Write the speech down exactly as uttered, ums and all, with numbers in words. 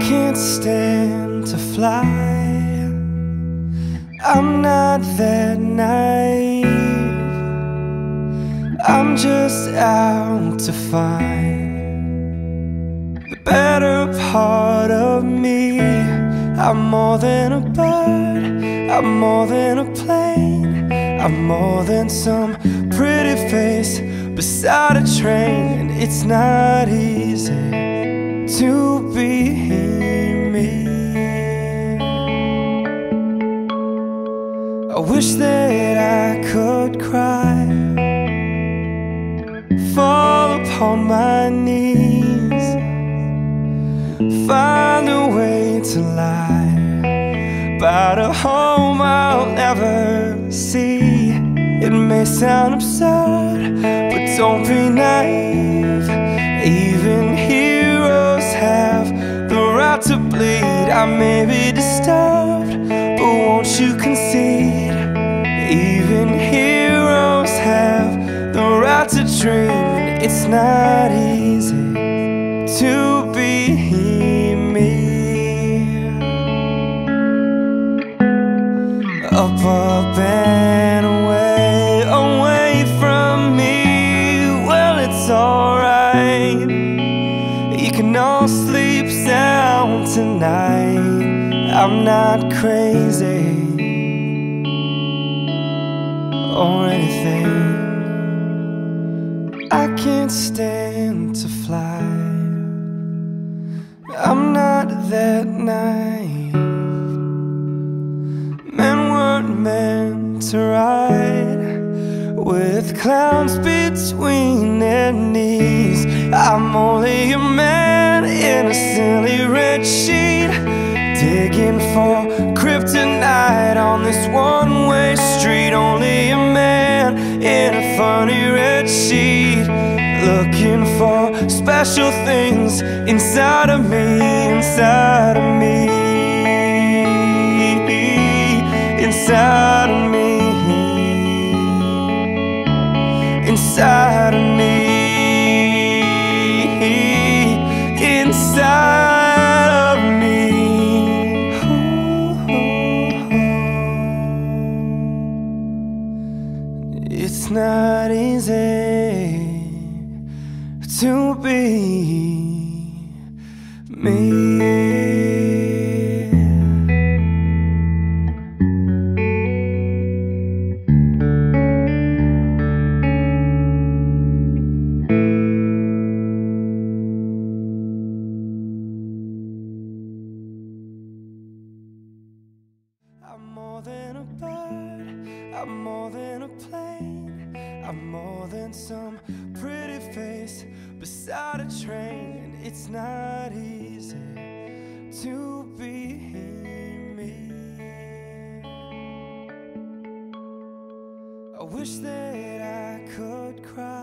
can't stand to fly. I'm not that naive. I'm just out to find the better part of me. I'm more than a bird, I'm more than a plane, I'm more than some pretty face beside a train. And it's not easy to be me. I wish that I could cry, fall upon my knees, find a way to lie about a home I'll never see. It may sound absurd, but don't be naive. Even heroes have the right to bleed. I may be disturbed, but won't you concede? Even heroes have the right to dream. And it's not easy to be me. Up, up and away, away from me. Well, it's alright, you can all sleep sound tonight. I'm not crazy or anything. I can't stand to fly. I'm not that naive. Men weren't meant to ride with clowns between their knees. I'm only a man in a silly red sheet, digging for kryptonite on this one-way street. Only a man in a funny red sheet, looking for special things inside of me, inside of me, inside of me, inside of me, inside of me. It's not easy to be me. I'm more than a bird, I'm more than a plane, I'm more than some pretty face beside a train. And it's not easy to be me. I wish that I could cry,